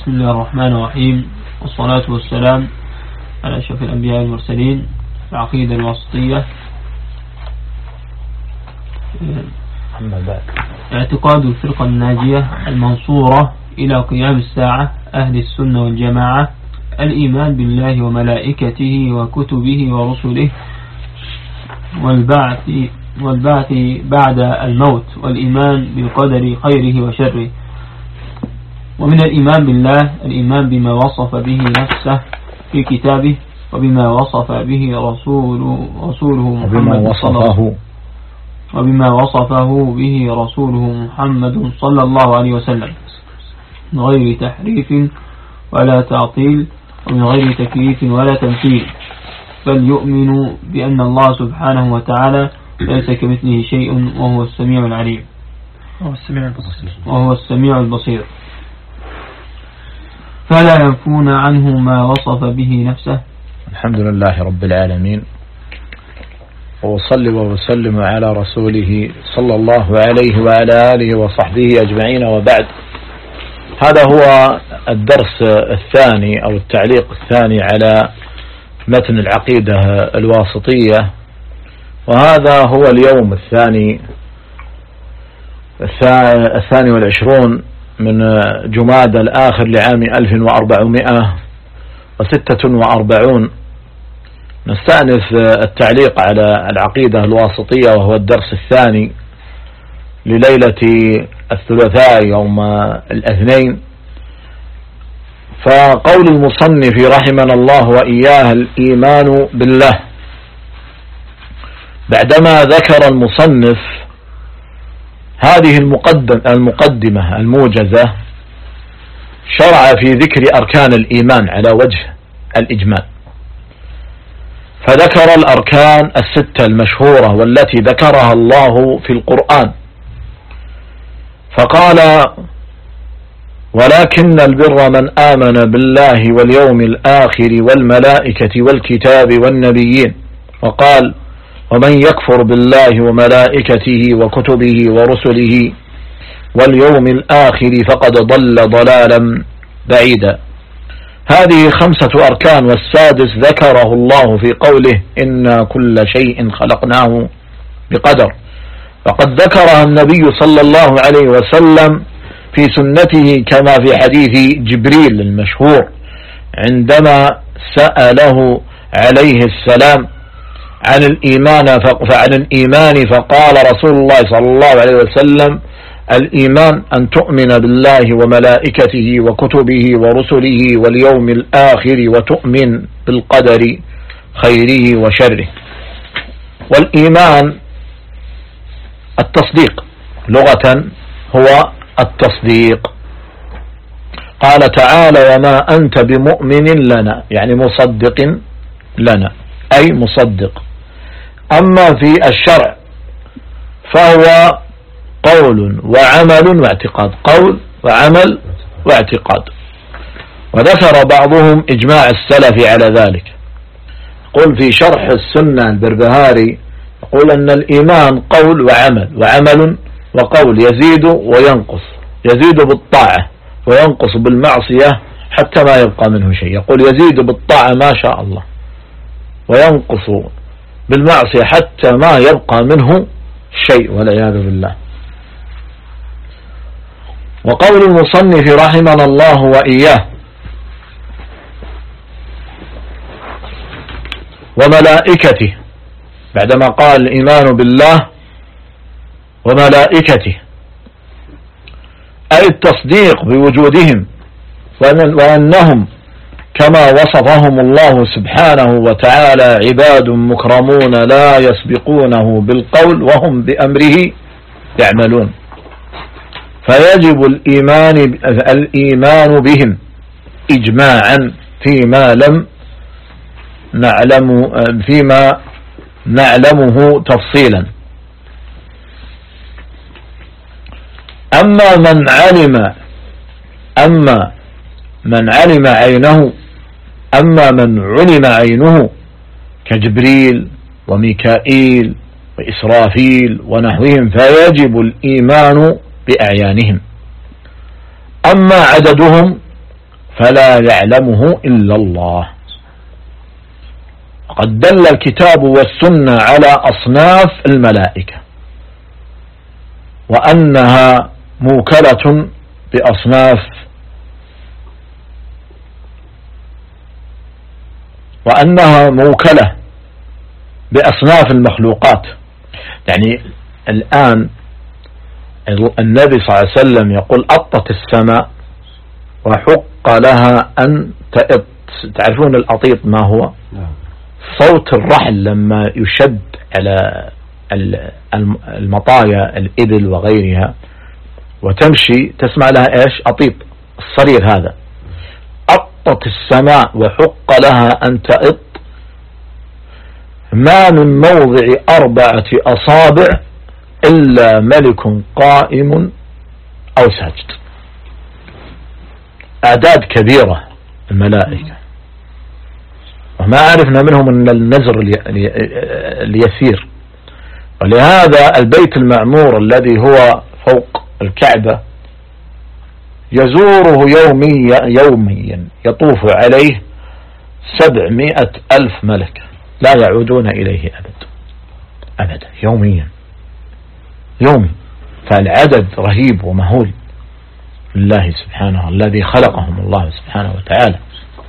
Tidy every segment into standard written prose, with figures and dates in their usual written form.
بسم الله الرحمن الرحيم، والصلاة والسلام على أشرف الأنبياء والمرسلين. العقيدة الواسطية. اعتقاد الفرقة الناجية المنصورة إلى قيام الساعة أهل السنة والجماعة: الإيمان بالله وملائكته وكتبه ورسله والبعث بعد الموت، والإيمان بالقدر خيره وشره. ومن الإيمان بالله الإيمان بما وصف به نفسه في كتابه، وبما وصف به رسوله محمد وبما وصفه به رسوله محمد صلى الله عليه وسلم، من غير تحريف ولا تعطيل، ومن غير تكييف ولا تمثيل، بل يؤمن بأن الله سبحانه وتعالى ليس كمثله شيء وهو السميع العليم وهو السميع البصير، فلا ينفون عنه ما وصف به نفسه. الحمد لله رب العالمين، وصلي وسلم على رسوله صلى الله عليه وعلى آله وصحبه أجمعين، وبعد. هذا هو الدرس الثاني أو التعليق الثاني على متن العقيدة الواسطية، وهذا هو اليوم الثاني والعشرون من جماد الآخر لعام 1446. نستأنف التعليق على العقيدة الواسطية، وهو الدرس الثاني لليلة الثلاثاء يوم الاثنين. فقول المصنف رحمنا الله وإياه: الإيمان بالله. بعدما ذكر المصنف هذه المقدمة الموجزة، شرع في ذكر أركان الإيمان على وجه الإجمال، فذكر الأركان الستة المشهورة والتي ذكرها الله في القرآن، فقال: ولكن البر من آمن بالله واليوم الآخر والملائكة والكتاب والنبيين، وقال: ومن يكفر بالله وملائكته وكتبه ورسله واليوم الآخر فقد ضل ضلالا بعيدا. هذه 5 أركان، والسادس ذكره الله في قوله: إنا كل شيء خلقناه بقدر. فقد ذكرها النبي صلى الله عليه وسلم في سنته، كما في حديث جبريل المشهور عندما سأله عليه السلام عن الإيمان فقال رسول الله صلى الله عليه وسلم: الإيمان أن تؤمن بالله وملائكته وكتبه ورسله واليوم الآخر وتؤمن بالقدر خيره وشره. والإيمان التصديق لغة هو التصديق. قال تعالى: وما أنت بمؤمن لنا، يعني مصدق لنا، أي مصدق. أما في الشرع فهو قول وعمل واعتقاد، قول وعمل واعتقاد. وذكر بعضهم إجماع السلف على ذلك. قل في شرح السنة البربهاري، يقول أن الإيمان قول وعمل وقول، يزيد وينقص، يزيد بالطاعة وينقص بالمعصية حتى ما يبقى منه شيء. يقول يزيد بالطاعة ما شاء الله، وينقص بالمعصية حتى ما يبقى منه شيء، والعياذ بالله. وقول المصنف رحمنا الله وإياه: وملائكته، بعدما قال الإيمان بالله وملائكته، أي التصديق بوجودهم، وأنهم كما وصفهم الله سبحانه وتعالى عباد مكرمون لا يسبقونه بالقول وهم بأمره يعملون. فيجب الإيمان بهم إجماعا فيما نعلمه تفصيلا. أما من علم عينه كجبريل وميكائيل وإسرافيل ونحوهم، فيجب الإيمان بأعيانهم. أما عددهم فلا يعلمه إلا الله. قد دل الكتاب والسنة على أصناف الملائكة وأنها موكلة بأصناف المخلوقات. يعني الآن النبي صلى الله عليه وسلم يقول أطت السماء وحق لها أن تئط. تعرفون الأطيط ما هو؟ صوت الرحل لما يشد على المطايا الإبل وغيرها وتمشي تسمع لها إيش؟ أطيط، الصرير هذا. أطت السماء وحق لها أن تئط ما من موضع 4 أصابع إلا ملك قائم أو ساجد. أعداد كبيرة الملائكة، وما عرفنا منهم من النزر اليسير. ولهذا البيت المعمور الذي هو فوق الكعبة يزوره يوميا يطوف عليه 700,000 ملك لا يعودون إليه أبدا يومي. فالعدد رهيب ومهول لله سبحانه الذي خلقهم الله سبحانه وتعالى.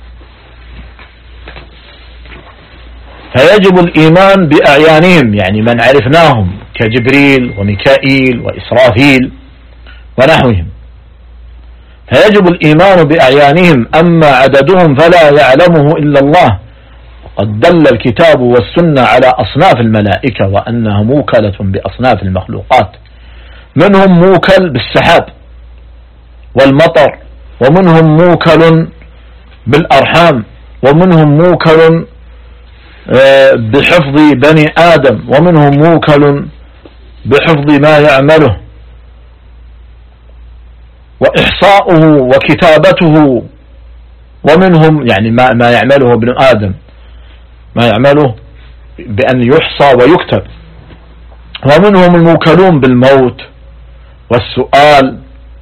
فيجب الإيمان بأعيانهم، يعني من عرفناهم كجبريل وميكائيل وإسرافيل ونحوهم، فيجب الإيمان بأعيانهم. أما عددهم فلا يعلمه إلا الله. قد دل الكتاب والسنة على أصناف الملائكة وأنها موكلة بأصناف المخلوقات. منهم موكل بالسحاب والمطر، ومنهم موكل بالأرحام، ومنهم موكل بحفظ بني آدم، ومنهم موكل بحفظ ما يعمله وإحصاؤه وكتابته، ومنهم يعني ما يعمله ابن آدم، ما يعمله بأن يحصى ويكتب. ومنهم الموكلون بالموت والسؤال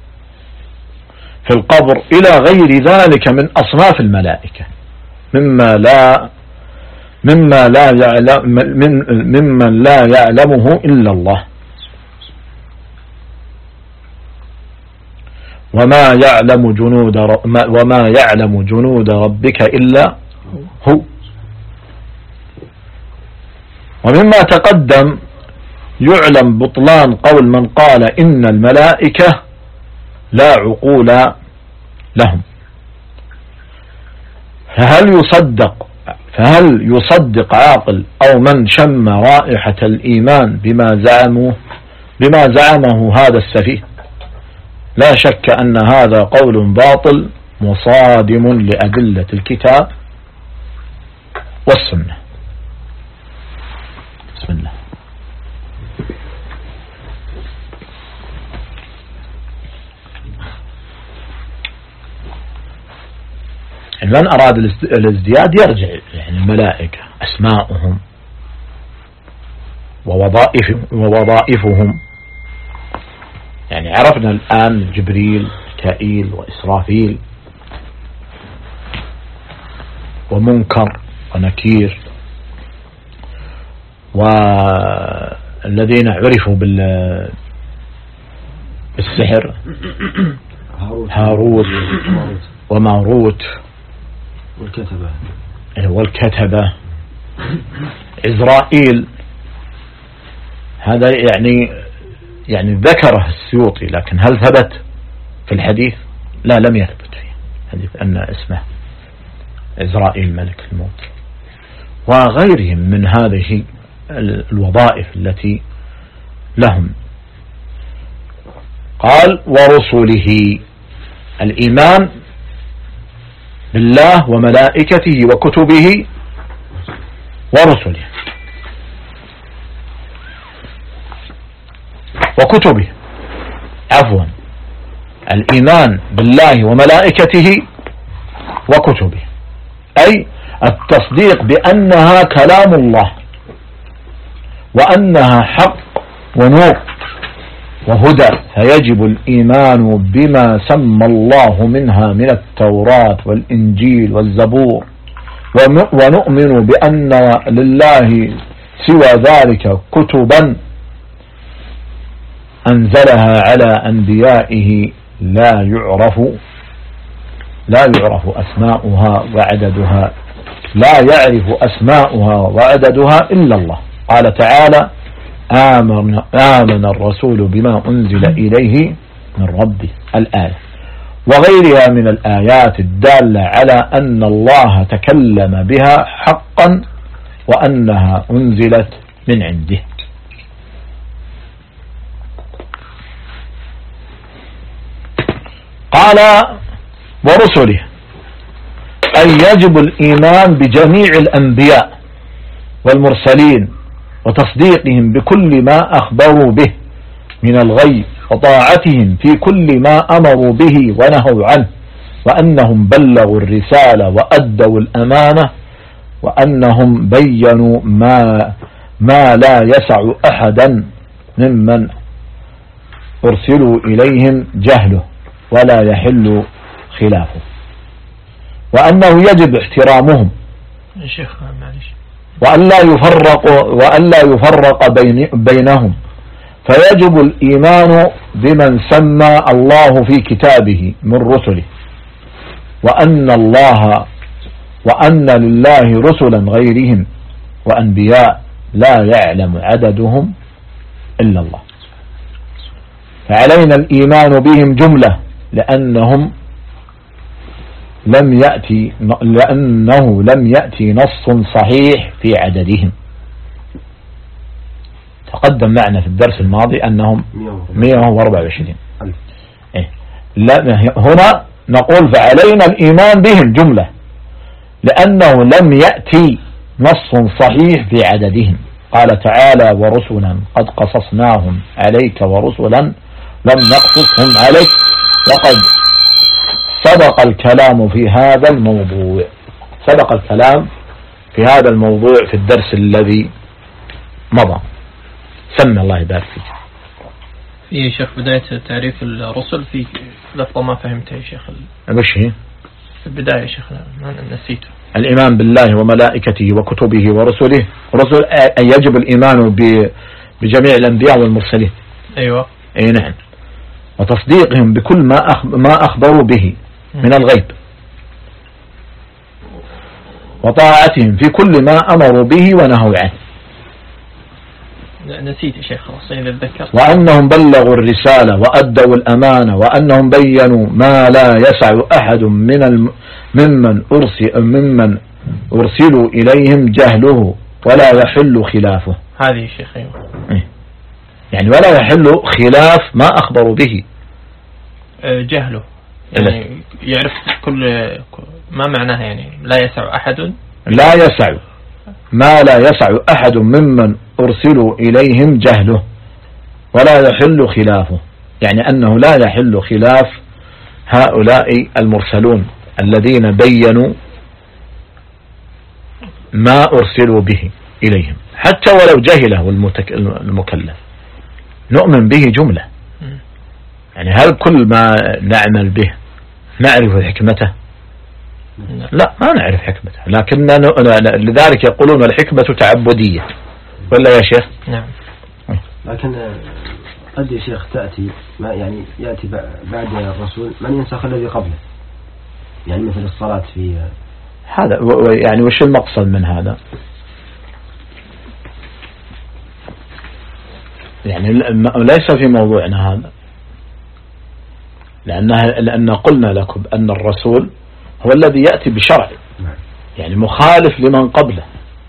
في القبر إلى غير ذلك من أصناف الملائكة ممن لا يعلمه إلا الله. وما يعلم جنود ربك إلا هو. ومما تقدم يعلم بطلان قول من قال إن الملائكة لا عقول لهم. فهل يصدق عاقل أو من شم رائحة الإيمان بما زعمه هذا السفيه؟ لا شك أن هذا قول باطل مصادم لأدلة الكتاب والسنة. بسم الله. من أراد الازدياد يرجع يعني الملائكة أسماؤهم ووظائفهم. يعني عرفنا الآن جبريل ميكائيل وإسرافيل ومنكر ونكير، والذين عرفوا بالسحر هاروت وماروت والكتبة إزرائيل. هذا يعني ذكره السيوطي، لكن هل ثبت في الحديث؟ لا، لم يثبت فيه حديث أن اسمه إزرائيل ملك الموت، وغيرهم من هذه الوظائف التي لهم. قال ورسله، الإيمان بالله وملائكته وكتبه ورسله الإيمان بالله وملائكته وكتبه، أي التصديق بأنها كلام الله وأنها حق ونور وهدى، فيجب الإيمان بما سمى الله منها من التوراة والإنجيل والزبور، ونؤمن بأن لله سوى ذلك كتبا أنزلها على أنبيائه لا يعرف أسماؤها وعددها، لا يعرف أسماؤها وعددها إلا الله. قال تعالى: آمن الرسول بما أنزل إليه من ربه، الآية، وغيرها من الآيات الدالة على أن الله تكلم بها حقا وأنها أنزلت من عنده. قال: ورسله، أي يجب الإيمان بجميع الأنبياء والمرسلين وتصديقهم بكل ما أخبروا به من الغيب، وطاعتهم في كل ما أمروا به ونهوا عنه، وأنهم بلغوا الرسالة وأدوا الأمانة، وأنهم بينوا ما لا يسع أحدا ممن أرسلوا إليهم جهله ولا يحل خلافه، وأنه يجب احترامهم وأن لا يفرق بينهم، فيجب الإيمان بمن سمى الله في كتابه من رسله، وأن لله رسلا غيرهم وأنبياء لا يعلم عددهم إلا الله، فعلينا الإيمان بهم جملة لأنه لم يأتي نص صحيح في عددهم. تقدم معنا في الدرس الماضي أنهم 124. هنا نقول فعلينا الإيمان بهم جملة لأنه لم يأتي نص صحيح في عددهم. قال تعالى: ورسلا قد قصصناهم عليك ورسلا لم نقصصهم عليك، وقد سبق الكلام في هذا الموضوع في الدرس الذي مضى. سمى الله يبارك فيك. في شيخ بداية تعريف الرسل في لفظة ما فهمتها يا شيخ. وش هي؟ في البداية يا شيخ نسيته. الإيمان بالله وملائكته وكتبه ورسله. رسل يجب الإيمان بجميع الأنبياء والمرسلين. أيوة. أي نعم. وتصديقهم بكل ما أخبروا به من الغيب، وطاعتهم في كل ما أمروا به ونهوا عنه. نسيت يا شيخ خلاص إذا ذكرت. وأنهم بلغوا الرسالة وأدوا الأمانة، وأنهم بينوا ما لا يسع أحد ممن أرسلوا إليهم جهله ولا يحل خلافه. هذه يا شيخ. أيوة. يعني ولا يحل خلاف ما أخبروا به. جهله يعني يعرف كل ما معناها، يعني لا يسع أحد، لا يسع ما لا يسع أحد ممن أرسلوا إليهم جهله ولا يحل خلافه، يعني أنه لا يحل خلاف هؤلاء المرسلون الذين بينوا ما أرسلوا به إليهم، حتى ولو جهله المكلف نؤمن به جملة. يعني هل كل ما نعمل به نعرف حكمته؟ لا، ما نعرف حكمته، لكن لذلك يقولون الحكمة تعبدية، ولا يا شيخ؟ نعم. لكن قد يا شيخ تأتي ما يعني يأتي بعد الرسول من ينسخ الذي قبله، يعني مثل الصلاة في هذا. يعني وش المقصد من هذا؟ يعني ليس في موضوعنا هذا، لأن قلنا لكم أن الرسول هو الذي يأتي بشرع، يعني مخالف لمن قبله.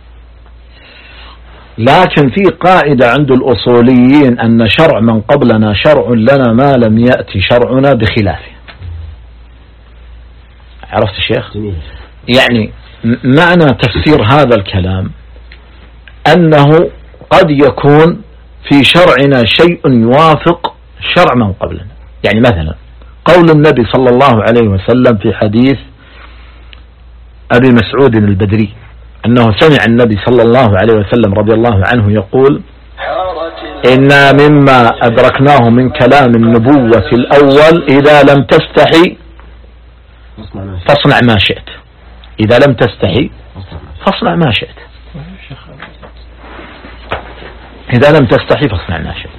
لكن في قاعدة عند الأصوليين أن شرع من قبلنا شرع لنا ما لم يأتي شرعنا بخلافه. عرفت الشيخ؟ يعني معنى تفسير هذا الكلام أنه قد يكون في شرعنا شيء يوافق شرع من قبلنا. يعني مثلا قول النبي صلى الله عليه وسلم في حديث أبي مسعود البدري أنه سمع النبي صلى الله عليه وسلم رضي الله عنه يقول: حارت إن مما أدركناه من كلام النبوة الأول إذا لم تستحي فاصنع ما شئت. إذا لم تستحي فاصنع ما شئت. إذا لم تستحي فاصنع ما شئت.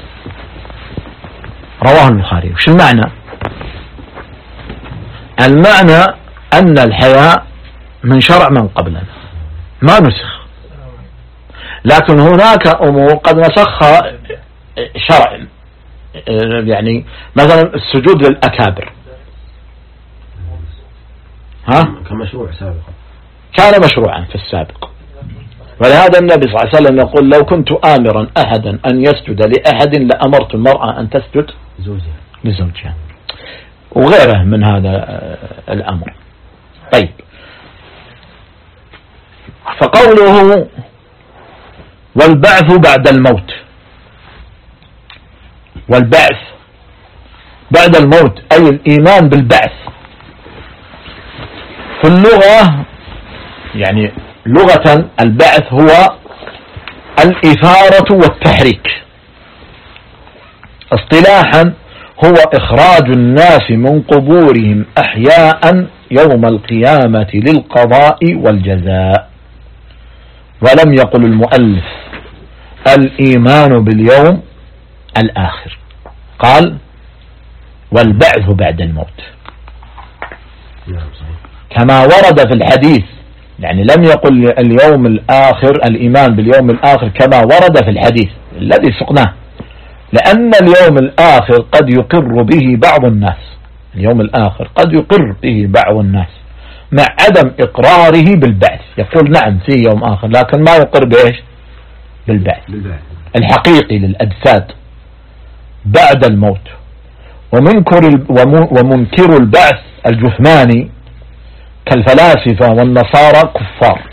رواه البخاري. وش المعنى؟ المعنى أن الحياء من شرع من قبلنا ما نسخ، لكن هناك أمور قد نسخها شرع، يعني مثلا السجود للأكابر كمشروع سابقا، كان مشروعا في السابق. ولهذا النبي صلى الله عليه وسلم يقول لو كنت آمرا أحدا أن يسجد لأحد لأمرت المرأة أن تسجد لزوجها وغيره من هذا الأمر. طيب، فقوله والبعث بعد الموت، والبعث بعد الموت أي الإيمان بالبعث. في اللغة يعني لغة البعث هو الإثارة والتحريك، اصطلاحا هو إخراج الناس من قبورهم أحياء يوم القيامة للقضاء والجزاء. ولم يقل المؤلف الإيمان باليوم الآخر، قال والبعث بعد الموت كما ورد في الحديث. يعني لم يقل اليوم الآخر الإيمان باليوم الآخر كما ورد في الحديث الذي سقناه، لأن اليوم الآخر قد يقر به بعض الناس، اليوم الآخر قد يقر به بعض الناس مع عدم إقراره بالبعث. يقول نعم في يوم آخر لكن ما يقر بإيش؟ بالبعث الحقيقي للأجساد بعد الموت. ومنكر البعث الجثماني كالفلاسفة والنصارى كفار.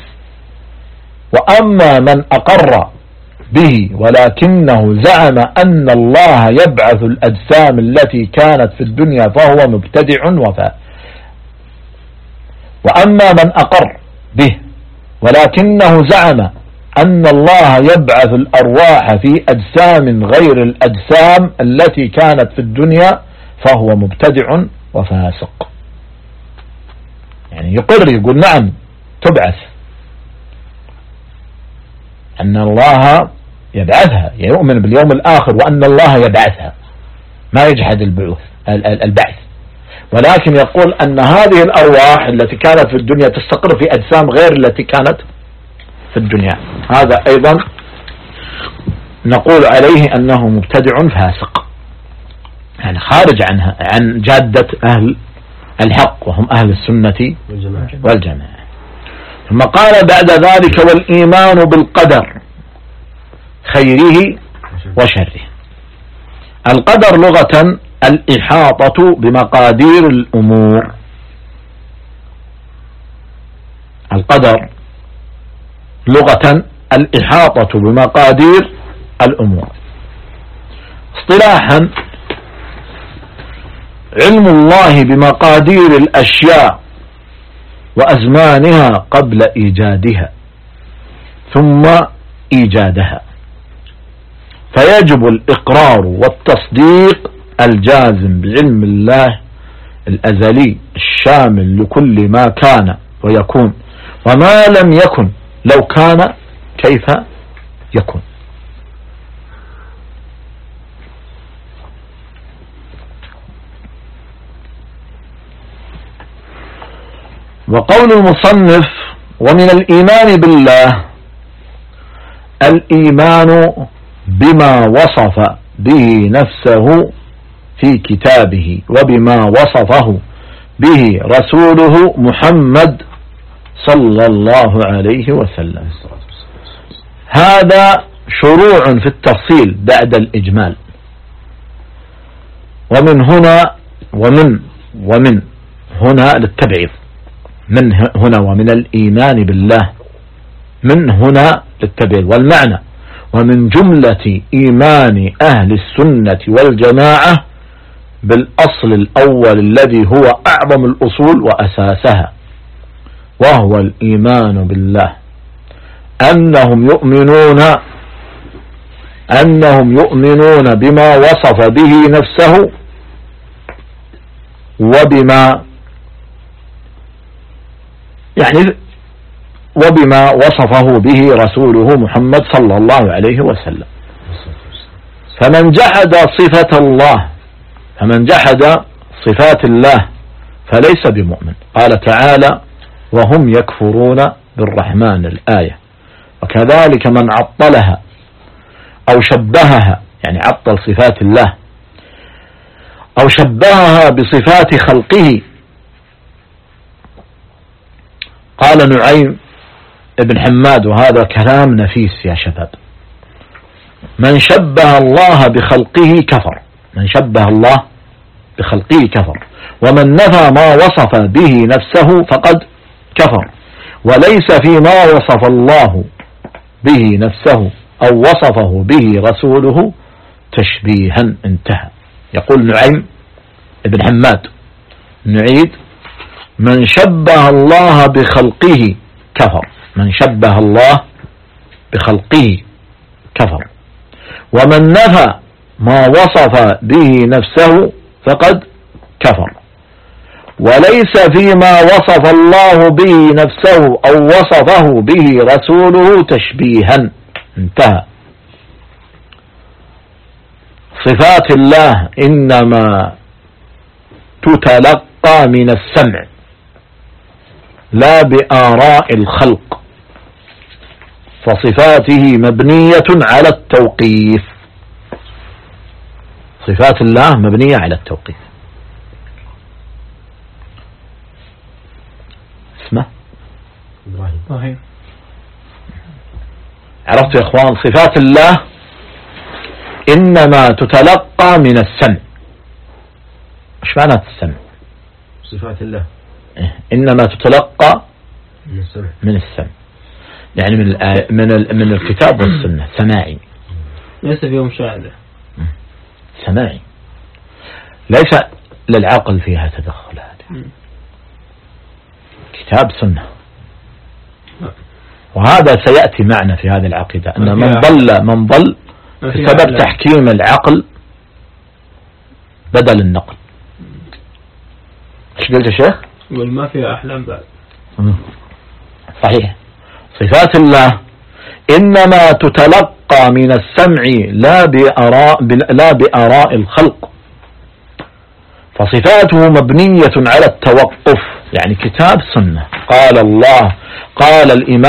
وأما من أقر به ولكنه زعم أن الله يبعث الأجسام التي كانت في الدنيا فهو مبتدع وفاسق. وأما من أقر به ولكنه زعم أن الله يبعث الأرواح في أجسام غير الأجسام التي كانت في الدنيا فهو مبتدع وفاسق. يعني يقر، يقول نعم تبعث، أن الله يبعثها، يؤمن باليوم الآخر وأن الله يبعثها، ما يجحد البعث، ولكن يقول أن هذه الأرواح التي كانت في الدنيا تستقر في أجسام غير التي كانت في الدنيا. هذا أيضا نقول عليه أنه مبتدع فاسق، يعني خارج عن جادة أهل الحق وهم أهل السنة والجماعة. ثم قال بعد ذلك والإيمان بالقدر خيره وشره. القدر لغة الإحاطة بمقادير الأمور. القدر لغة الإحاطة بمقادير الأمور. اصطلاحا علم الله بمقادير الأشياء وأزمانها قبل إيجادها ثم إيجادها، فيجب الإقرار والتصديق الجازم بعلم الله الأزلي الشامل لكل ما كان ويكون وما لم يكن لو كان كيف يكون. وقول المصنف ومن الإيمان بالله الإيمان بما وصف به نفسه في كتابه وبما وصفه به رسوله محمد صلى الله عليه وسلم. هذا شروع في التفصيل بعد الإجمال. ومن هنا للتبعيض، من هنا ومن الإيمان بالله، من هنا للتبعيض. والمعنى ومن جملة إيمان أهل السنة والجماعة بالأصل الأول الذي هو أعظم الأصول وأساسها، وهو الإيمان بالله، أنهم يؤمنون أنهم يؤمنون بما وصف به نفسه وبما وصفه به رسوله محمد صلى الله عليه وسلم. فمن جحد صفات الله فليس بمؤمن. قال تعالى وهم يكفرون بالرحمن الآية. وكذلك من عطلها أو شبهها، يعني عطل صفات الله أو شبهها بصفات خلقه. قال نعيم ابن حماد، وهذا كلام نفيس يا شباب، من شبه الله بخلقه كفر. من شبه الله بخلقه كفر، ومن نفى ما وصف به نفسه فقد كفر، وليس فيما وصف الله به نفسه أو وصفه به رسوله تشبيها. انتهى. يقول نعيم ابن حماد، نعيد: من شبه الله بخلقه كفر. من شبه الله بخلقه كفر، ومن نفى ما وصف به نفسه فقد كفر، وليس فيما وصف الله به نفسه أو وصفه به رسوله تشبيها. انتهى. صفات الله إنما تتلقى من السمع لا بآراء الخلق، فصفاته مبنية على التوقيف. صفات الله مبنية على التوقيف. اسمه إبراهيم. عرفت يا اخوان؟ صفات الله إنما تتلقى من السمع. ايش معنى السمع؟ صفات الله إنما تتلقى من السمع، يعني من الكتاب والسنة. سماعي، ليس فيه مشاهدة. سماعي، ليس للعقل فيها تدخل. هذا كتاب سنة. وهذا سيأتي معنا في هذه العقيدة، أن من ضل بسبب تحكيم العقل بدل النقل. ايش قلت يا شيخ؟ يقول ما فيها أحلام بعد. صحيح. صفات الله إنما تتلقى من السمع لا بآراء الخلق، فصفاته مبنية على التوقف، يعني كتاب سنة. قال الله، قال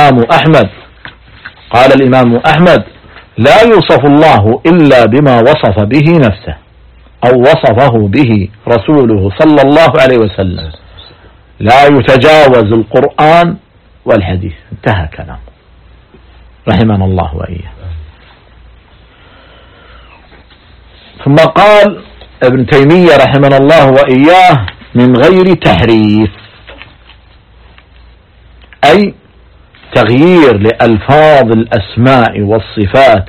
الإمام أحمد لا يوصف الله إلا بما وصف به نفسه أو وصفه به رسوله صلى الله عليه وسلم، لا يتجاوز القرآن والحديث. انتهى كلام رحمنا الله وإياه. ثم قال ابن تيمية رحمنا الله وإياه من غير تحريف، أي تغيير لألفاظ الأسماء والصفات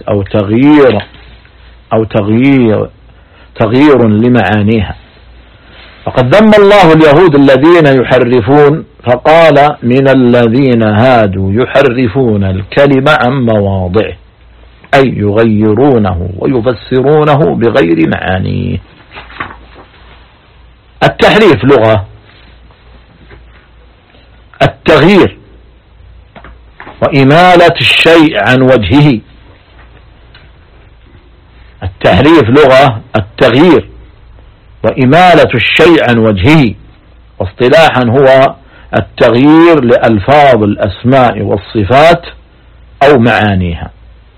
أو تغيير لمعانيها. فقد ذم الله اليهود الذين يحرفون، فقال من الذين هادوا يحرفون الكلم عن مواضعه، أي يغيرونه ويفسرونه بغير معانيه. التحريف لغة، التغيير وإمالة الشيء عن وجهه. التحريف لغة التغيير وإمالة الشيء عن وجهه، واصطلاحا هو التغيير لألفاظ الأسماء والصفات أو معانيها.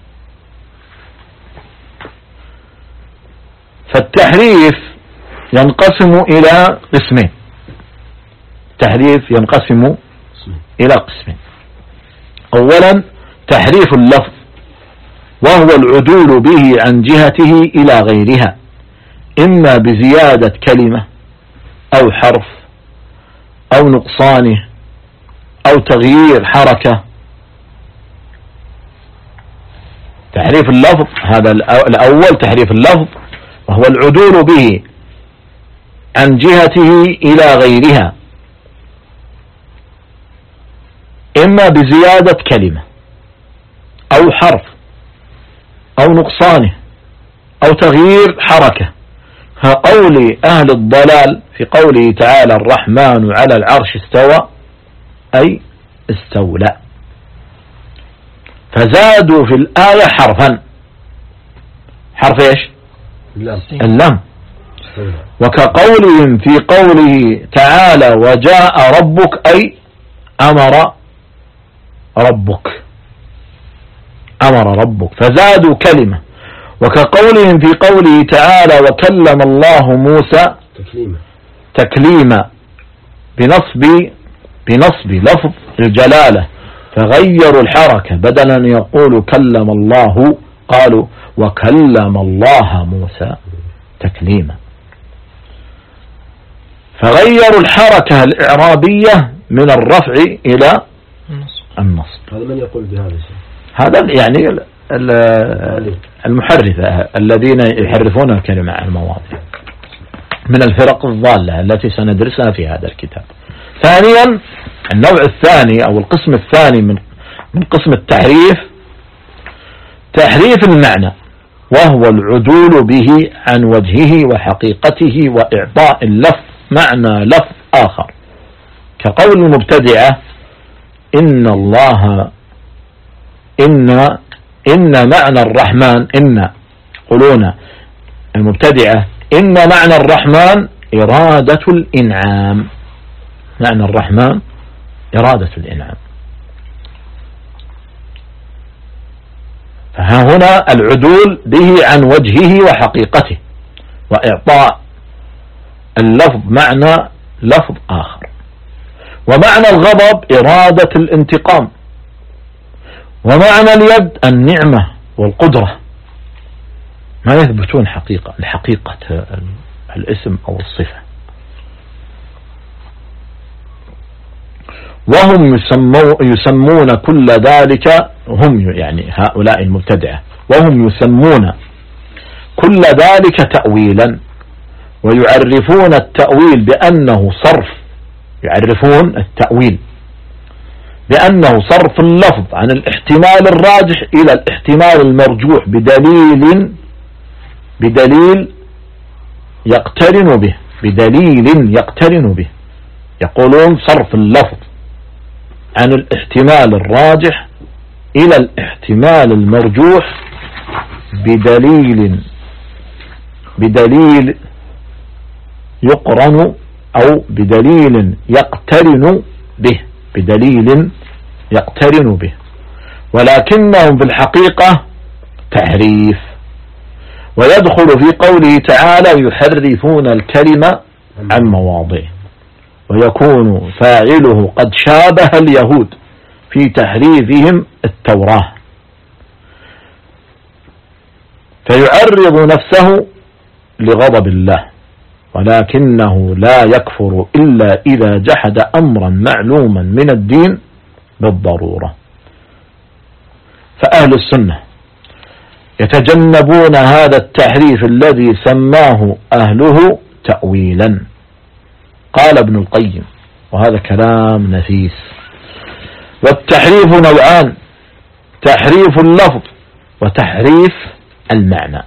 فالتحريف ينقسم إلى قسمين. التحريف ينقسم إلى قسمين. أولا تحريف اللفظ، وهو العدول به عن جهته إلى غيرها، إما بزيادة كلمة أو حرف أو نقصانه أو تغيير حركة. تحريف اللفظ هذا الأول، تحريف اللفظ وهو العدول به عن جهته إلى غيرها، إما بزيادة كلمة أو حرف أو نقصانه أو تغيير حركة، كقول أهل الضلال في قوله تعالى الرحمن على العرش استوى أي استولى، فزادوا في الآية حرفا، حرف ايش؟ اللام. وكقولهم في قوله تعالى وجاء ربك أي أمر ربك، أمر ربك، فزادوا كلمة. وكقولهم في قوله تعالى وكلم الله موسى تكليما بنصب لفظ الجلالة، فغيروا الحركة، بدلا أن يقولوا كلم الله قالوا وكلم الله موسى تكليما، فغيروا الحركة الإعرابية من الرفع إلى النصب. هذا من يقول بهذا الشيء؟ هذا يعني المحرفة الذين يحرفون الكلمة عن المواضع من الفرق الضالة التي سندرسها في هذا الكتاب. ثانيا النوع الثاني أو القسم الثاني من قسم التحريف، تحريف المعنى، وهو العدول به عن وجهه وحقيقته وإعطاء اللفظ معنى لفظ آخر، كقول المبتدعة إن الله إن معنى الرحمن، إن قلونا المبتدعة إن معنى الرحمن إرادة الإنعام، معنى الرحمن إرادة الإنعام. فها هنا العدول به عن وجهه وحقيقته وإعطاء اللفظ معنى لفظ آخر. ومعنى الغضب إرادة الانتقام، ومعنى اليد النعمة والقدرة، ما يثبتون الحقيقة الاسم أو الصفة. وهم يسمون كل ذلك، هم يعني هؤلاء المبتدعة، وهم يسمون كل ذلك تأويلا، ويعرفون التأويل بأنه صرف، يعرفون التأويل بأنه صرف اللفظ عن الاحتمال الراجح إلى الاحتمال المرجوح بدليل يقترن به، يقولون صرف اللفظ عن الاحتمال الراجح إلى الاحتمال المرجوح بدليل يقرن أو بدليل يقترن به، ولكنهم في الحقيقة تحريف. ويدخل في قوله تعالى يحرفون الكلمة عن مواضعه، ويكون فاعله قد شابه اليهود في تحريفهم التوراة، فيعرض نفسه لغضب الله، ولكنه لا يكفر إلا إذا جحد أمرا معلوما من الدين بالضرورة. فأهل السنة يتجنبون هذا التحريف الذي سماه أهله تأويلا. قال ابن القيم، وهذا كلام نفيس: والتحريف نوعان، تحريف اللفظ وتحريف المعنى.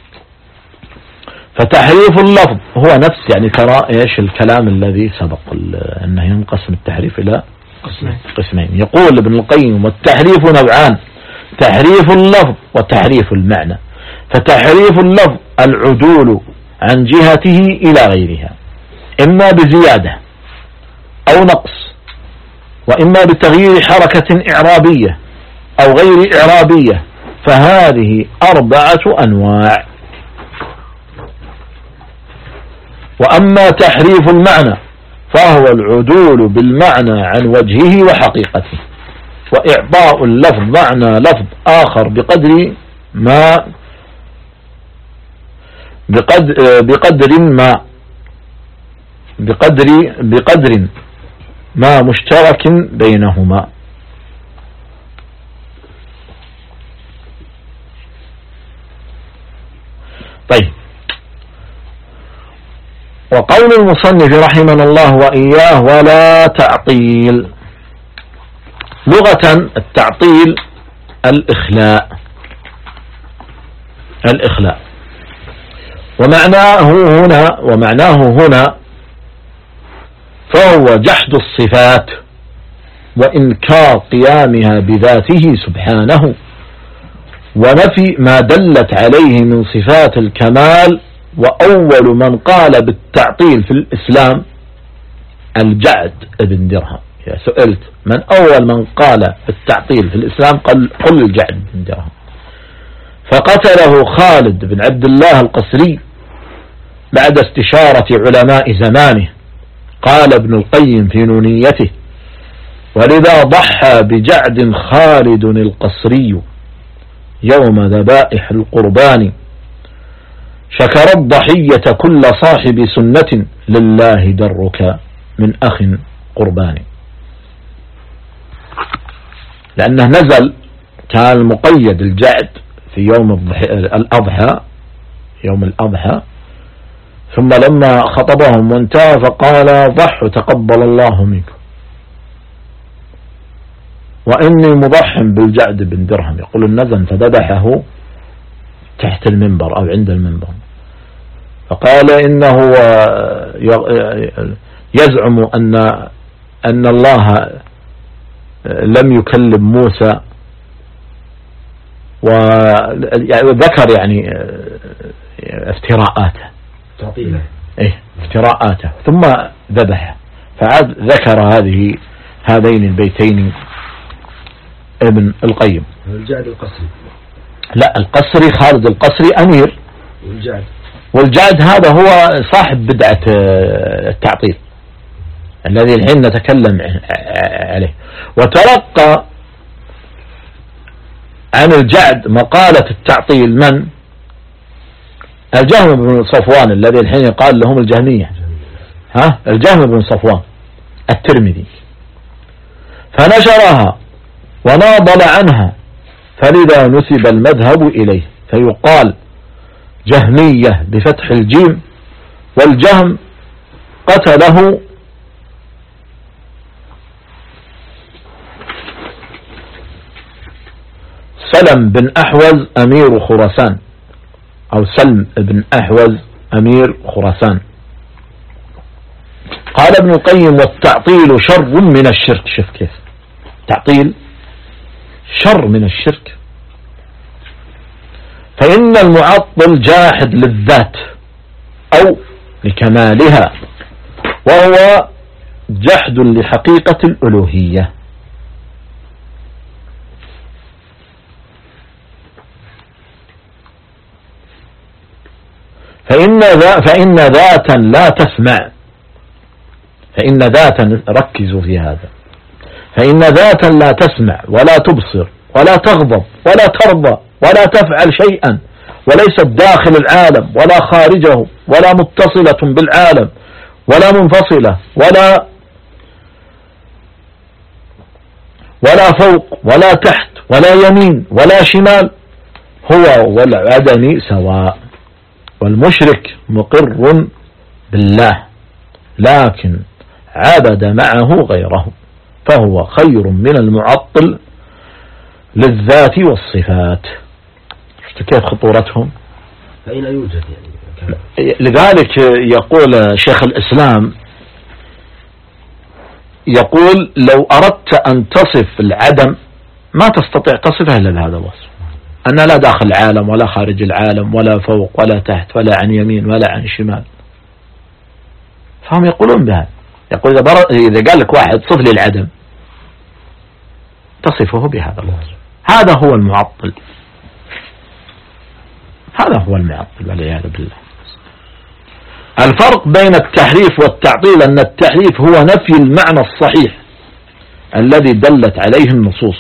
فتحريف اللفظ هو نفس، يعني ترى ايش الكلام الذي سبق انه ينقسم التحريف الى قسمين. يقول ابن القيم: والتحريف نوعان، تحريف اللفظ وتحريف المعنى. فتحريف اللفظ العدول عن جهته إلى غيرها، إما بزيادة أو نقص، وإما بتغيير حركة إعرابية أو غير إعرابية، فهذه 4 أنواع. وأما تحريف المعنى فهو العدول بالمعنى عن وجهه وحقيقته، وإعطاء اللفظ معنى لفظ آخر بقدر ما مشترك بينهما. طيب، وقول المصنف رحمه الله وإياه: ولا تعطيل. لغة التعطيل الإخلاء، الإخلاء. ومعناه هنا فهو جحد الصفات وإنكار قيامها بذاته سبحانه، ونفي ما دلت عليه من صفات الكمال. وأول من قال بالتعطيل في الإسلام الجعد بن درهم. يا سئلت من أول من قال بالتعطيل في الإسلام؟ قل الجعد بن درهم. فقتله خالد بن عبد الله القسري بعد استشارة علماء زمانه. قال ابن القيم في نونيته: ولذا ضحى بجعد خالد القسري يوم ذبائح القربان، شكر الضحية كل صاحب سنة، لله درك من أخ قربان. لأنه نزل، كان المقيد الجعد في يوم الأضحى، يوم الأضحى، ثم لما خطبهم وانتهى فقال: ضحوا تقبل الله منكم، وإني مضح بالجعد بن درهم. يقول النزل فذبحه تحت المنبر أو عند المنبر، فقال إنه يزعم أن الله لم يكلم موسى، وذكر يعني افتراءاته، افتراءاته، ثم ذبح. فعاد ذكر هذين البيتين ابن القيم. الجعد القسري، لا القسري خالد القسري أمير، والجعد هذا هو صاحب بدعة التعطيل الذي الحين نتكلم عليه. وتلقى عن الجعد مقالة التعطيل من؟ الجهم بن صفوان الذي الحين يقال لهم الجهمية، الجهم بن صفوان الترمذي، فنشرها وناضل عنها، فلذا نسب المذهب إليه، فيقال جهمية بفتح الجيم. والجهم قتله سلم بن أحوز أمير خراسان، أو سلم بن أحوز أمير خراسان. قال ابن القيم: والتعطيل شر من الشرك. شوف كيف تعطيل شر من الشرك، فإن المعطل جاحد للذات أو لكمالها، وهو جحد لحقيقة الألوهية. فإن ذاتا لا تسمع، فإن ذاتا، ركزوا في هذا، فإن ذاتا لا تسمع ولا تبصر ولا تغضب ولا ترضى ولا تفعل شيئا، وليست داخل العالم ولا خارجه، ولا متصلة بالعالم ولا منفصلة، ولا فوق ولا تحت ولا يمين ولا شمال، هو والعدم سواء. والمشرك مقر بالله لكن عبد معه غيره، فهو خير من المعطل للذات والصفات. كيف خطورتهم؟ فأين يوجد يعني؟ لذلك يقول شيخ الإسلام، يقول لو أردت أن تصف العدم ما تستطيع تصفه إلا بهذا الوصف، أن لا داخل العالم ولا خارج العالم ولا فوق ولا تحت ولا عن يمين ولا عن شمال. فهم يقولون بهذا. يقول إذا قال لك واحد صف لي العدم تصفه بهذا الوصف، هذا هو المعطل، هذا هو المعطل والعياذ بالله. الفرق بين التحريف والتعطيل أن التحريف هو نفي المعنى الصحيح الذي دلت عليه النصوص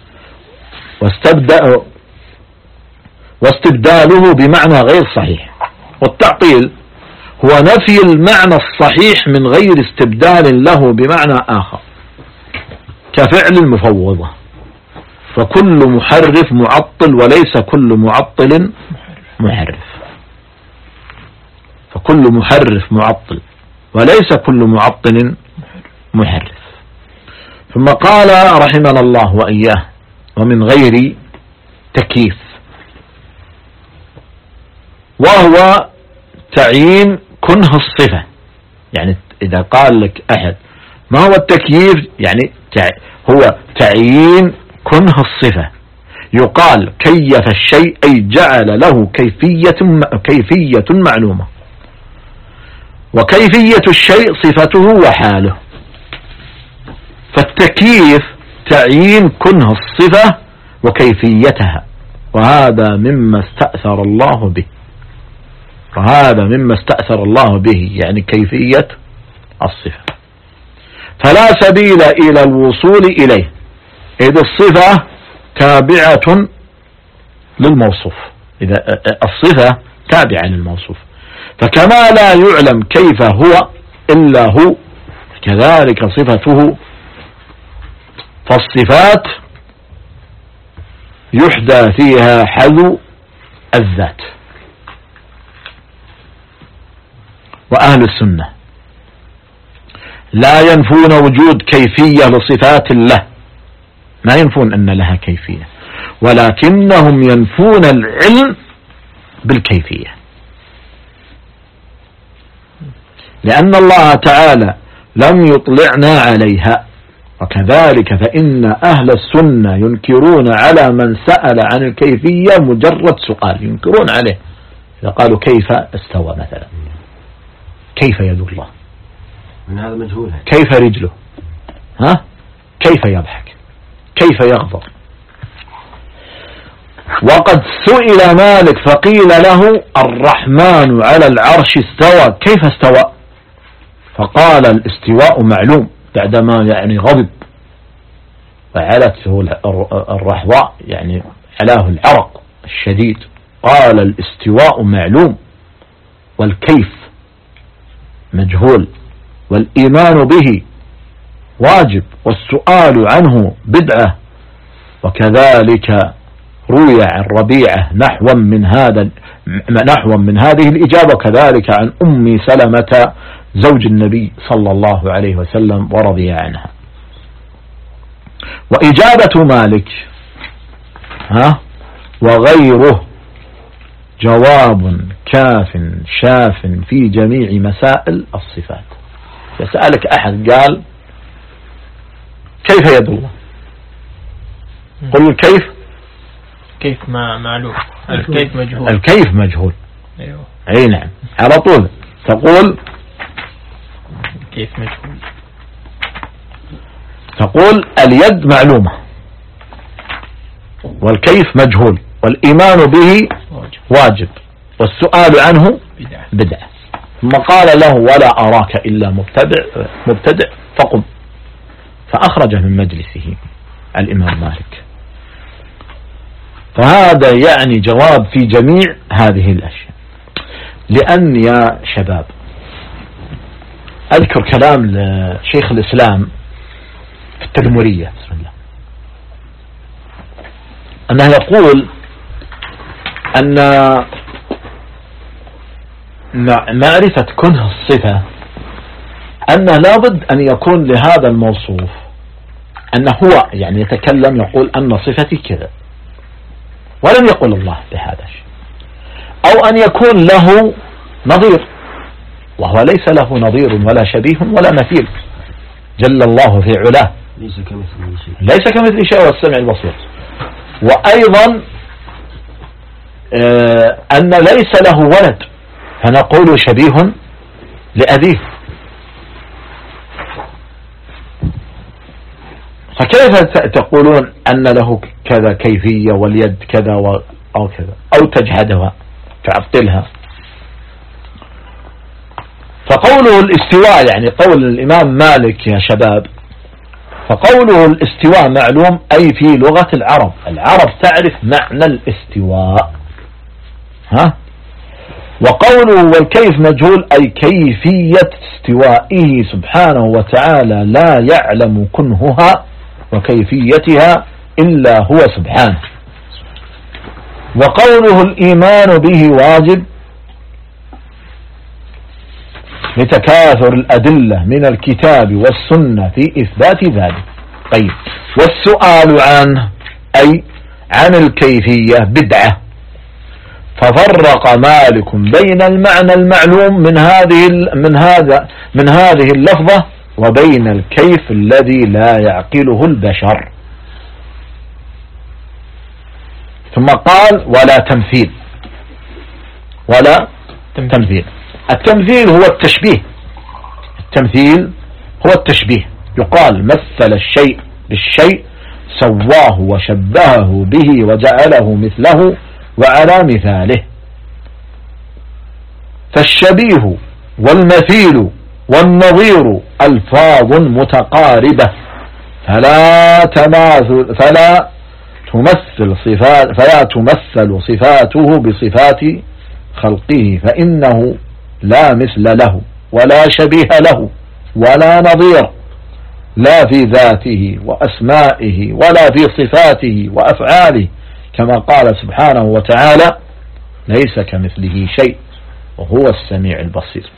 واستبداله بمعنى غير صحيح، والتعطيل هو نفي المعنى الصحيح من غير استبدال له بمعنى آخر، كفعل المفوضة. فكل محرف معطل وليس كل معطل محرف، فكل محرف معطل وليس كل معطل محرف. ثم قال رحمنا الله وإياه: ومن غير تكييف. وهو تعيين كنه الصفة. يعني إذا قال لك أحد ما هو التكييف، يعني هو تعيين كنه الصفة. يقال كيف الشيء أي جعل له كيفية معلومة، وكيفية الشيء صفته وحاله. فالتكييف تعيين كنه الصفة وكيفيتها، وهذا مما استأثر الله به، يعني كيفية الصفة. فلا سبيل إلى الوصول إليه، إذ الصفة تابعة للموصوف، إذا الصفة تابعة للموصوف، فكما لا يعلم كيف هو إلا هو كذلك صفته. فالصفات يحدى فيها حذو الذات. وأهل السنة لا ينفون وجود كيفية لصفات الله، ما ينفون أن لها كيفية، ولكنهم ينفون العلم بالكيفية، لأن الله تعالى لم يطلعنا عليها. وكذلك فإن أهل السنة ينكرون على من سأل عن الكيفية مجرد سؤال، ينكرون عليه. إذا قالوا كيف استوى مثلا، كيف يد الله، من هذا مجهول، كيف رجله، كيف يضحك، كيف يغضب. وقد سئل مالك فقيل له الرحمن على العرش استوى، كيف استوى؟ فقال الاستواء معلوم، بعدما يعني غضب وعلته الرحواء، يعني علاه العرق الشديد، قال الاستواء معلوم والكيف مجهول، والإيمان به واجب، والسؤال عنه بدعة. وكذلك روي عن ربيعة نحو من هذه الإجابة، وكذلك عن أم سلمة زوج النبي صلى الله عليه وسلم ورضي عنها. وإجابة مالك وغيره جواب كاف شاف في جميع مسائل الصفات. يسألك أحد قال كيف يد الله، قل كيف معلوم، الكيف مجهول، الكيف مجهول. أيوه. أي نعم، على طول تقول كيف مجهول، تقول اليد معلومة والكيف مجهول، والإيمان به واجب، والسؤال عنه بدعة. ثم قال له ولا أراك إلا مبتدع فقم، فأخرج من مجلسه الإمام مالك. فهذا يعني جواب في جميع هذه الأشياء. لأن يا شباب أذكر كلام لشيخ الإسلام في التدمرية بسم الله، أنه يقول أن معرفة كنه الصفة أنه لابد أن يكون لهذا الموصوف أنه هو يعني يتكلم يقول أن صفتي كذا، ولم يقل الله بهذا الشيء، أو أن يكون له نظير، وهو ليس له نظير ولا شبيه ولا مثيل، جل الله في علاه، ليس كمثل شيء والسمع البصير. وأيضا أن ليس له ولد، فنقول شبيه لأبيه. فكيف تقولون أن له كذا كيفية واليد كذا أو كذا، أو تجحدها تعطلها؟ فقوله الاستواء يعني قول الإمام مالك يا شباب، فقوله الاستواء معلوم أي في لغة العرب، العرب تعرف معنى الاستواء. وقوله والكيف مجهول أي كيفية استوائه سبحانه وتعالى لا يعلم كنهها وكيفيتها إلا هو سبحانه. وقوله الإيمان به واجب لتكاثر الأدلة من الكتاب والسنة في إثبات ذلك. طيب، والسؤال عنه أي عن الكيفية بدعة، ففرق مالك بين المعنى المعلوم من هذه اللفظة وبين الكيف الذي لا يعقله البشر. ثم قال ولا تمثيل. التمثيل هو التشبيه. يقال مثل الشيء بالشيء، سواه وشبهه به وجعله مثله وعلى مثاله. فالشبيه والمثيل والنظير ألفاظ متقاربة فلا تمثل صفاته بصفات خلقه، فإنه لا مثل له ولا شبيه له ولا نظير، لا في ذاته وأسمائه ولا في صفاته وأفعاله، كما قال سبحانه وتعالى ليس كمثله شيء وهو السميع البصير.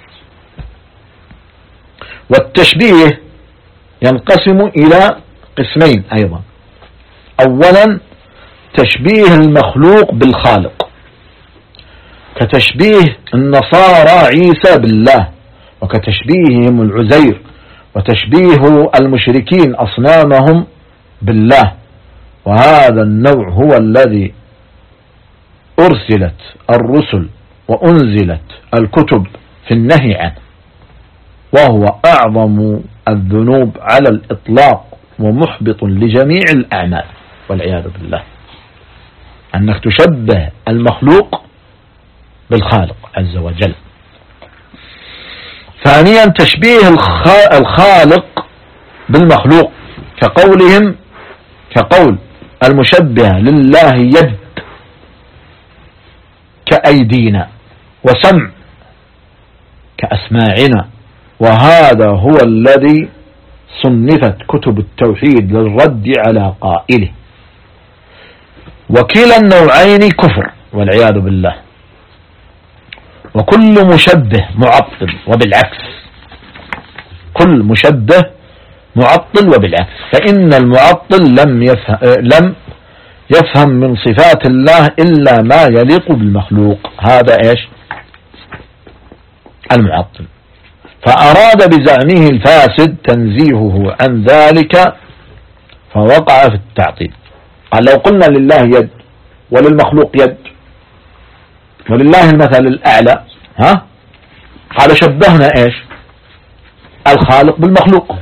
والتشبيه ينقسم إلى قسمين أيضا. أولا تشبيه المخلوق بالخالق، كتشبيه النصارى عيسى بالله، وكتشبيههم العزير، وتشبيه المشركين أصنامهم بالله. وهذا النوع هو الذي أرسلت الرسل وأنزلت الكتب في النهي عنه، وهو أعظم الذنوب على الإطلاق ومحبط لجميع الأعمال والعياذ بالله، أنك تشبه المخلوق بالخالق عز وجل. ثانيا تشبيه الخالق بالمخلوق، كقول المشبه لله يد كأيدينا، وسمع كأسماعنا، وهذا هو الذي صنفت كتب التوحيد للرد على قائله. وكلا النوعين كفر والعياذ بالله. وكل مشبه معطل وبالعكس، كل مشبه معطل وبالعكس، فإن المعطل لم يفهم من صفات الله إلا ما يليق بالمخلوق، هذا إيش؟ المعطل. فأراد بزعمه الفاسد تنزيهه عن ذلك فوقع في التعطيل. قال لو قلنا لله يد وللمخلوق يد ولله المثل الأعلى، قال شبهنا إيش؟ الخالق بالمخلوق.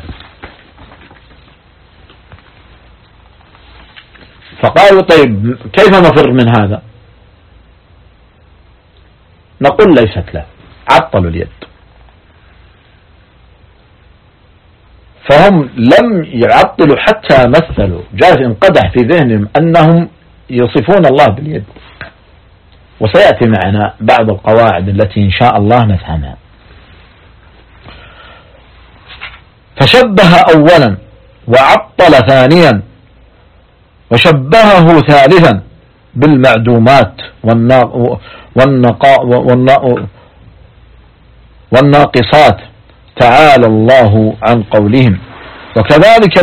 فقالوا طيب كيف نفر من هذا؟ نقول ليست له، عطلوا اليد. فهم لم يعطلوا حتى مثلوا، جاء انقدح في ذهنهم أنهم يصفون الله باليد، وسيأتي معنا بعض القواعد التي إن شاء الله نفهمها. فشبه أولا وعطل ثانيا وشبهه ثالثا بالمعدومات والناقصات تعالى الله عن قولهم. وكذلك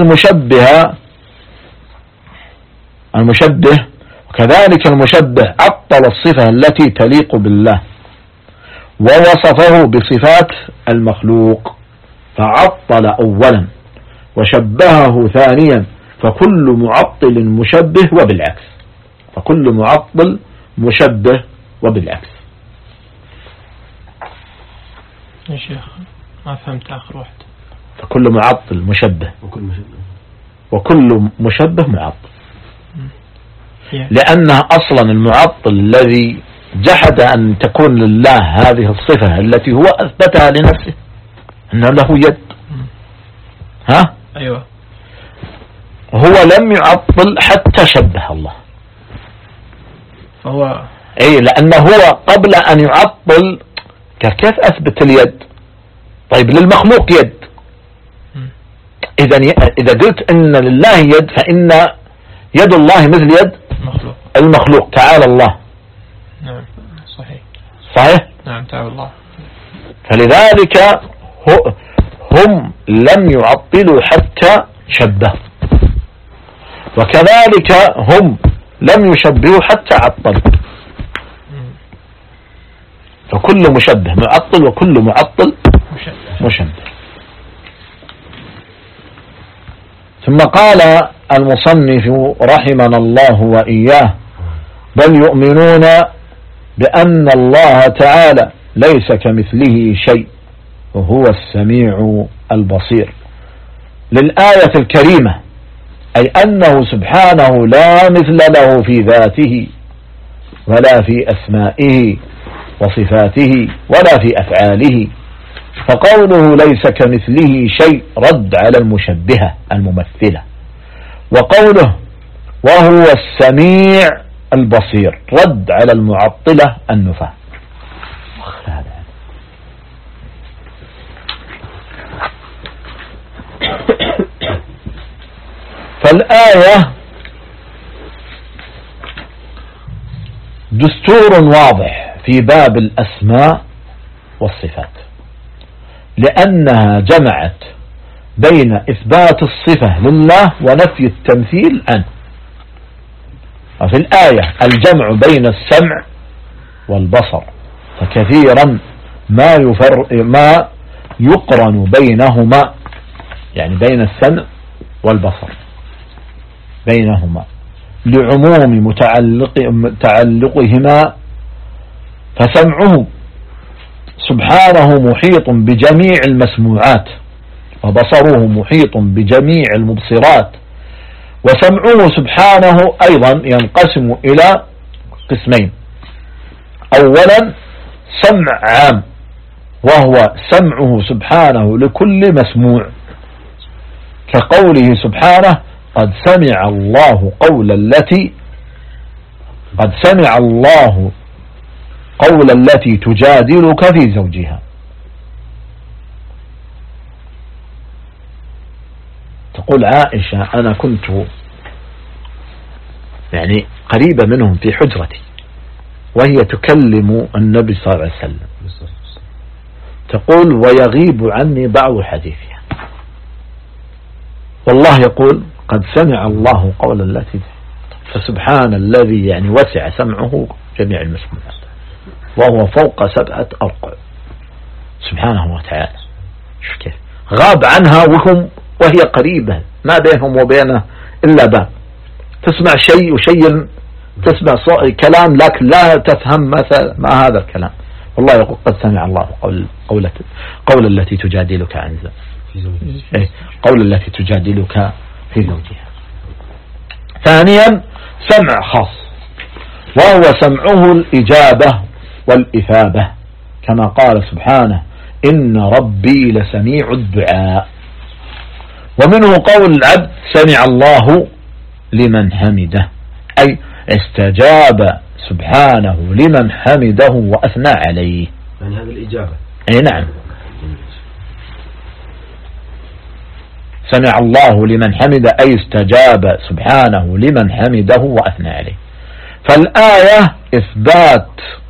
المشبه عطل الصفة التي تليق بالله ووصفه بصفات المخلوق، فعطل أولا وشبهه ثانيا، فكل معطل مشبه وبالعكس، فكل معطل مشبه وبالعكس. يا شيخ ما فهمت آخر واحد. فكل معطل مشبه وكل مشبه معطل، لأنها أصلا المعطل الذي جحد أن تكون لله هذه الصفة التي هو أثبتها لنفسه أنه له يد، أيوة، هو لم يعطل حتى شبه الله. فهو لأنه هو قبل أن يعطل كيف أثبت اليد؟ طيب للمخلوق يد، إذا قلت إن لله يد فإن يد الله مثل يد المخلوق تعالى الله. نعم صحيح. نعم تعالى الله. فلذلك هم لم يعطلوا حتى شبهوا، وكذلك هم لم يشبهوا حتى عطلوا. فكل مشبه معطل وكل معطل مشبه. ثم قال المصنف رحمنا الله وإياه: بل يؤمنون بأن الله تعالى ليس كمثله شيء وهو السميع البصير للآية الكريمة، أي أنه سبحانه لا مثل له في ذاته ولا في أسمائه وصفاته ولا في أفعاله، فقوله ليس كمثله شيء رد على المشبهة الممثلة، وقوله وهو السميع البصير رد على المعطلة النفاة. فالآية دستور واضح في باب الأسماء والصفات، لأنها جمعت بين إثبات الصفة لله ونفي التمثيل عنه. وفي الآية الجمع بين السمع والبصر، فكثيرا ما يقرن بينهما، يعني بين السمع والبصر بينهما لعموم تعلقهما، فسمعه سبحانه محيط بجميع المسموعات، وبصره محيط بجميع المبصرات، وسمعه سبحانه أيضا ينقسم إلى قسمين: أولا سمع عام، وهو سمعه سبحانه لكل مسموع، كقوله سبحانه قد سمع الله قول التي تجادلك في زوجها. تقول عائشة أنا كنت يعني قريبة منهم في حجرتي وهي تكلم النبي صلى الله عليه وسلم، تقول ويغيب عني بعض حديثها، والله يقول قد سمع الله قول التي، فسبحان الذي يعني وسع سمعه جميع المسموعات وهو فوق 7 أرقع سبحانه وتعالى. شوف كيف غاب عنها وهي قريبة، ما بينهم وبينه إلا باب، تسمع شيء وشيء، تسمع كلام لكن لا تفهم ما هذا الكلام. والله يقول قد سمع الله قول التي تجادلك عن زوجها، قول التي تجادلك في زوجها. ثانيا سمع خاص، وهو سمعه الإجابة والإثابة، كما قال سبحانه إن ربي لسميع الدعاء. ومنه قول العبد سمع الله لمن حمده، أي استجاب سبحانه لمن حمده وأثنى عليه، يعني هذا الإجابة. أي نعم، سمع الله لمن حمده أي استجاب سبحانه لمن حمده وأثنى عليه. فالآية إثبات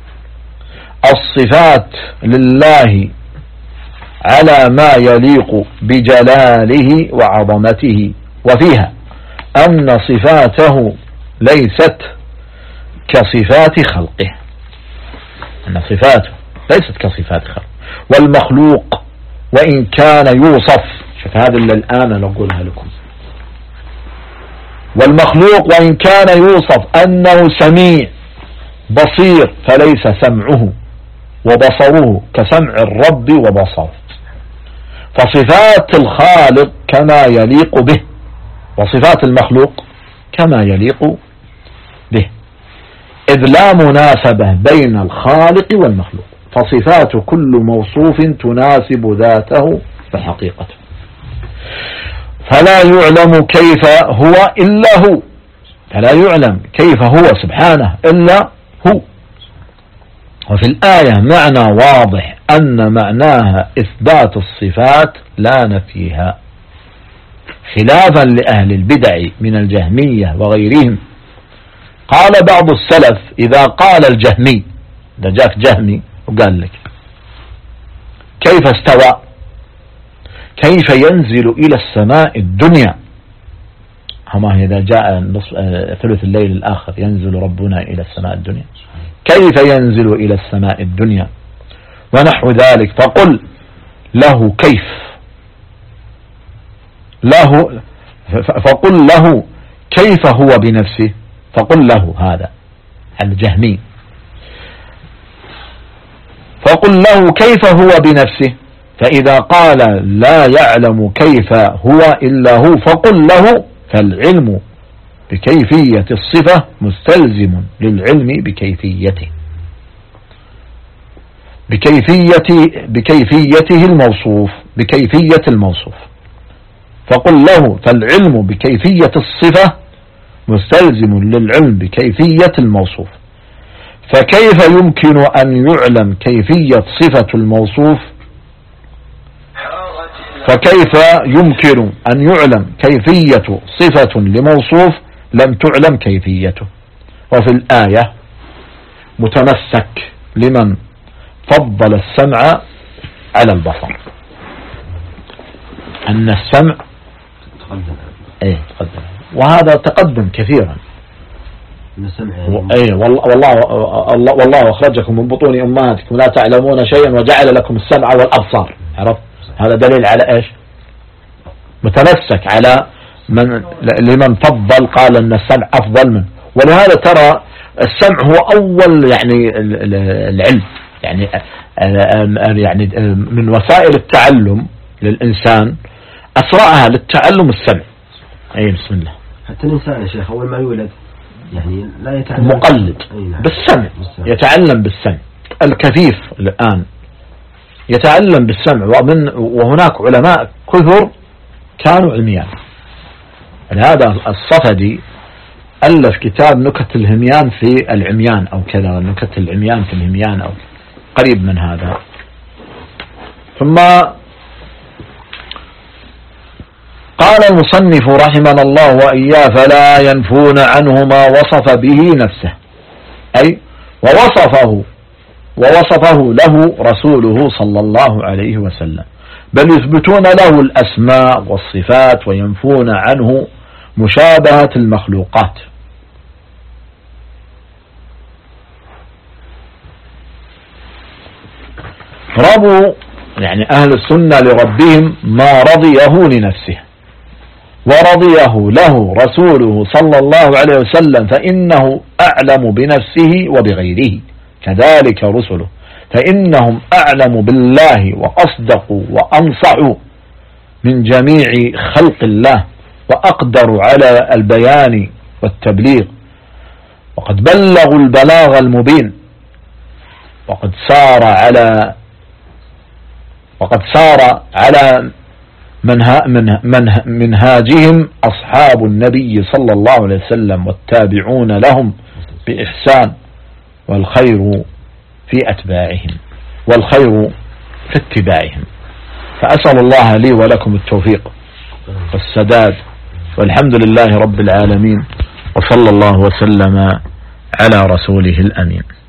الصفات لله على ما يليق بجلاله وعظمته، وفيها أن صفاته ليست كصفات خلقه، أن صفاته ليست كصفات خلقه. والمخلوق وإن كان يوصف، شوف هذا اللي الآن نقولها لكم، والمخلوق وإن كان يوصف أنه سميع بصير فليس سمعه وبصره كسمع الرب وبصره، فصفات الخالق كما يليق به وصفات المخلوق كما يليق به، إذ لا مناسبة بين الخالق والمخلوق، فصفات كل موصوف تناسب ذاته وحقيقته، فلا يعلم كيف هو إلا هو، فلا يعلم كيف هو سبحانه إلا هو. وفي الآية معنى واضح أن معناها إثبات الصفات لا نفيها، خلافا لأهل البدع من الجهمية وغيرهم. قال بعض السلف إذا قال الجهمي، إذا جاك جهمي وقال لك كيف استوى، كيف ينزل إلى السماء الدنيا، هما إذا جاء ثلث الليل الآخر ينزل ربنا إلى السماء الدنيا، كيف ينزل إلى السماء الدنيا ونحو ذلك. فقل له كيف له، فقل له كيف هو بنفسه، فقل له هذا الجهمي، فقل له كيف هو بنفسه، فإذا قال لا يعلم كيف هو إلا هو فقل له فالعلم بكيفية الصفة مستلزم للعلم بكيفيته، بكيفيته الموصوف، بكيفية الموصوف. فقل له فالعلم بكيفية الصفة مستلزم للعلم بكيفية الموصوف. فكيف يمكن أن يعلم كيفية صفة الموصوف؟ فكيف يمكن أن يعلم كيفية صفة لموصوف لم تعلم كيفيته؟ وفي الآية متمسك لمن فضل السمع على البصر، أن السمع تقدم، وهذا تقدم كثيرا. والله أخرجكم من بطون أمهاتكم لا تعلمون شيئا وجعل لكم السمع والأبصار. عرفت؟ هذا دليل على إيش؟ متمسك على لمن فضل، قال أن السمع أفضل منه. ولهذا ترى السمع هو أول يعني العلم، يعني من وسائل التعلم للإنسان أسرعها للتعلم السمع. أي بسم الله. حتى الإنسان يا شيخ أول ما يولد يعني لا يتعلم، مقلد بالسمع، يتعلم بالسمع. الكفيف الآن يتعلم بالسمع، وهناك علماء كثر كانوا عميان. هذا الصفدي ألف كتاب نكت الهميان في العميان أو كذا، نكت العميان في الهميان أو قريب من هذا. ثم قال المصنف رحمنا الله وإياه فلا ينفون عنه ما وصف به نفسه، أي ووصفه له رسوله صلى الله عليه وسلم، بل يثبتون له الأسماء والصفات وينفون عنه مشابهة المخلوقات. ربوا يعني أهل السنة لربهم ما رضيه لنفسه ورضيه له رسوله صلى الله عليه وسلم، فإنه أعلم بنفسه وبغيره، كذلك رسله فإنهم أعلم بالله وأصدقوا وأنصحوا من جميع خلق الله وأقدروا على البيان والتبليغ، وقد بلغوا البلاغ المبين، وقد سار على منهاجهم أصحاب النبي صلى الله عليه وسلم والتابعون لهم بإحسان، والخير في أتباعهم، والخير في اتباعهم. فأسأل الله لي ولكم التوفيق والسداد، والحمد لله رب العالمين، وصلى الله وسلم على رسوله الأمين.